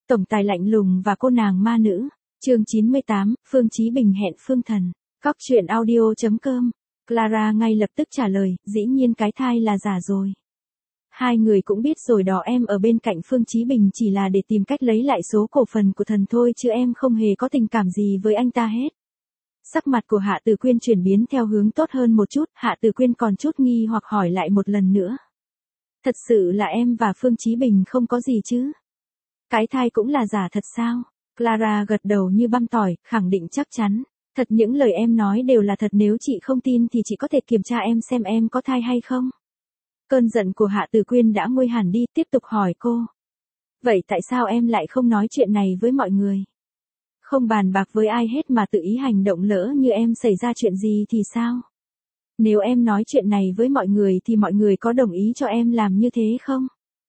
Tổng tài lạnh lùng và cô nàng ma nữ. Chương 98, Phương Chí Bình hẹn Phương Thần. Cóc truyện audio.com. Clara ngay lập tức trả lời, dĩ nhiên cái thai là giả rồi. Hai người cũng biết rồi đó, em ở bên cạnh Phương Chí Bình chỉ là để tìm cách lấy lại số cổ phần của thần thôi chứ em không hề có tình cảm gì với anh ta hết. Sắc mặt của Hạ Tử Quyên chuyển biến theo hướng tốt hơn một chút, Hạ Tử Quyên còn chút nghi hoặc hỏi lại một lần nữa. Thật sự là em và Phương Chí Bình không có gì chứ? Cái thai cũng là giả thật sao? Clara gật đầu như băm tỏi, khẳng định chắc chắn. Thật, những lời em nói đều là thật, nếu chị không tin thì chị có thể kiểm tra em xem em có thai hay không. Cơn giận của Hạ Tử Quyên đã nguôi hẳn đi, tiếp tục hỏi cô. Vậy tại sao em lại không nói chuyện này với mọi người? Không bàn bạc với ai hết mà tự ý hành động, lỡ như em xảy ra chuyện gì thì sao? Nếu em nói chuyện này với mọi người thì mọi người có đồng ý cho em làm như thế không?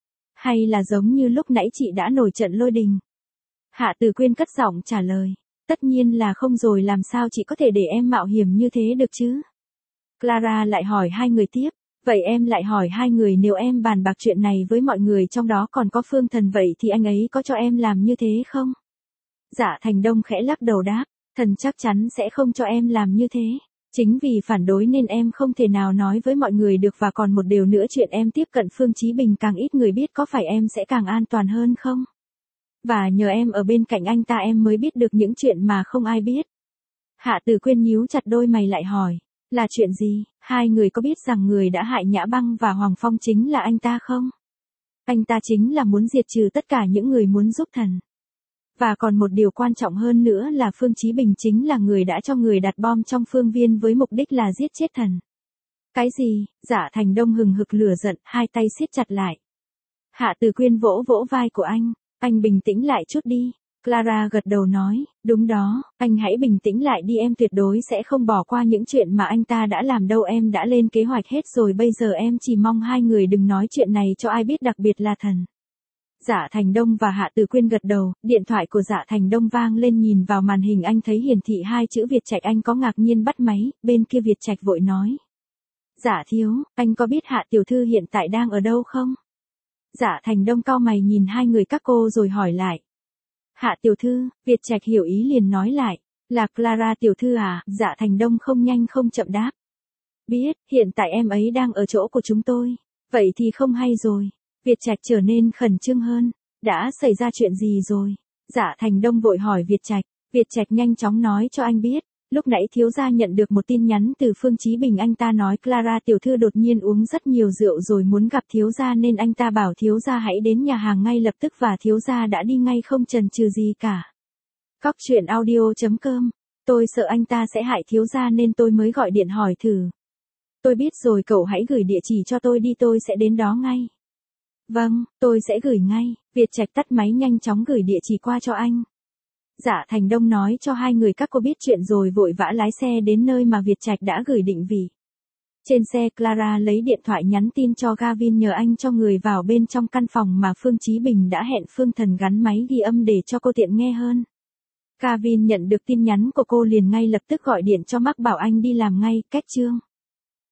Hay là giống như lúc nãy chị đã nổi trận lôi đình? Hạ Tử Quyên cất giọng trả lời. Tất nhiên là không rồi, làm sao chị có thể để em mạo hiểm như thế được chứ? Clara lại hỏi hai người tiếp. Vậy em lại hỏi hai người, nếu em bàn bạc chuyện này với mọi người trong đó còn có Phương Thần, vậy thì anh ấy có cho em làm như thế không? Dạ Thành Đông khẽ lắc đầu đáp. Thần chắc chắn sẽ không cho em làm như thế. Chính vì phản đối nên em không thể nào nói với mọi người được, và còn một điều nữa, chuyện em tiếp cận Phương Chí Bình càng ít người biết, có phải em sẽ càng an toàn hơn không? Và nhờ em ở bên cạnh anh ta em mới biết được những chuyện mà không ai biết. Hạ Tử Quyên nhíu chặt đôi mày lại hỏi. Là chuyện gì? Hai người có biết rằng người đã hại Nhã Băng và Hoàng Phong chính là anh ta không? Anh ta chính là muốn diệt trừ tất cả những người muốn giúp thần. Và còn một điều quan trọng hơn nữa là Phương Chí Bình chính là người đã cho người đặt bom trong phương viên với mục đích là giết chết thần. Cái gì? Dạ Thành Đông hừng hực lửa giận, hai tay siết chặt lại. Hạ Tử Quyên vỗ vỗ vai của anh bình tĩnh lại chút đi. Clara gật đầu nói, đúng đó, anh hãy bình tĩnh lại đi, em tuyệt đối sẽ không bỏ qua những chuyện mà anh ta đã làm đâu, em đã lên kế hoạch hết rồi, bây giờ em chỉ mong hai người đừng nói chuyện này cho ai biết, đặc biệt là thần. Dạ Thành Đông và Hạ Tử Quyên gật đầu, điện thoại của Dạ Thành Đông vang lên, nhìn vào màn hình anh thấy hiển thị hai chữ Việt Trạch, anh có ngạc nhiên bắt máy, bên kia Việt Trạch vội nói. Dạ thiếu, anh có biết Hạ tiểu thư hiện tại đang ở đâu không? Dạ Thành Đông cau mày nhìn hai người các cô rồi hỏi lại. Hạ tiểu thư, Việt Trạch hiểu ý liền nói lại, là Clara tiểu thư à? Dạ Thành Đông không nhanh không chậm đáp. Biết, hiện tại em ấy đang ở chỗ của chúng tôi. Vậy thì không hay rồi. Việt Trạch trở nên khẩn trương hơn. Đã xảy ra chuyện gì rồi? Dạ Thành Đông vội hỏi Việt Trạch. Việt Trạch nhanh chóng nói cho anh biết. Lúc nãy thiếu gia nhận được một tin nhắn từ Phương Chí Bình, anh ta nói Clara tiểu thư đột nhiên uống rất nhiều rượu rồi muốn gặp thiếu gia, nên anh ta bảo thiếu gia hãy đến nhà hàng ngay lập tức, và thiếu gia đã đi ngay không chần chừ gì cả. Cóc truyện audio.com. Tôi sợ anh ta sẽ hại thiếu gia nên tôi mới gọi điện hỏi thử. Tôi biết rồi, cậu hãy gửi địa chỉ cho tôi đi, tôi sẽ đến đó ngay. Vâng, tôi sẽ gửi ngay. Việt Trạch tắt máy nhanh chóng gửi địa chỉ qua cho anh. Dạ Thành Đông nói cho hai người các cô biết chuyện rồi vội vã lái xe đến nơi mà Việt Trạch đã gửi định vị. Trên xe, Clara lấy điện thoại nhắn tin cho Gavin nhờ anh cho người vào bên trong căn phòng mà Phương Chí Bình đã hẹn Phương Thần, gắn máy ghi âm để cho cô tiện nghe hơn. Gavin nhận được tin nhắn của cô liền ngay lập tức gọi điện cho Mark bảo anh đi làm ngay. Cách chương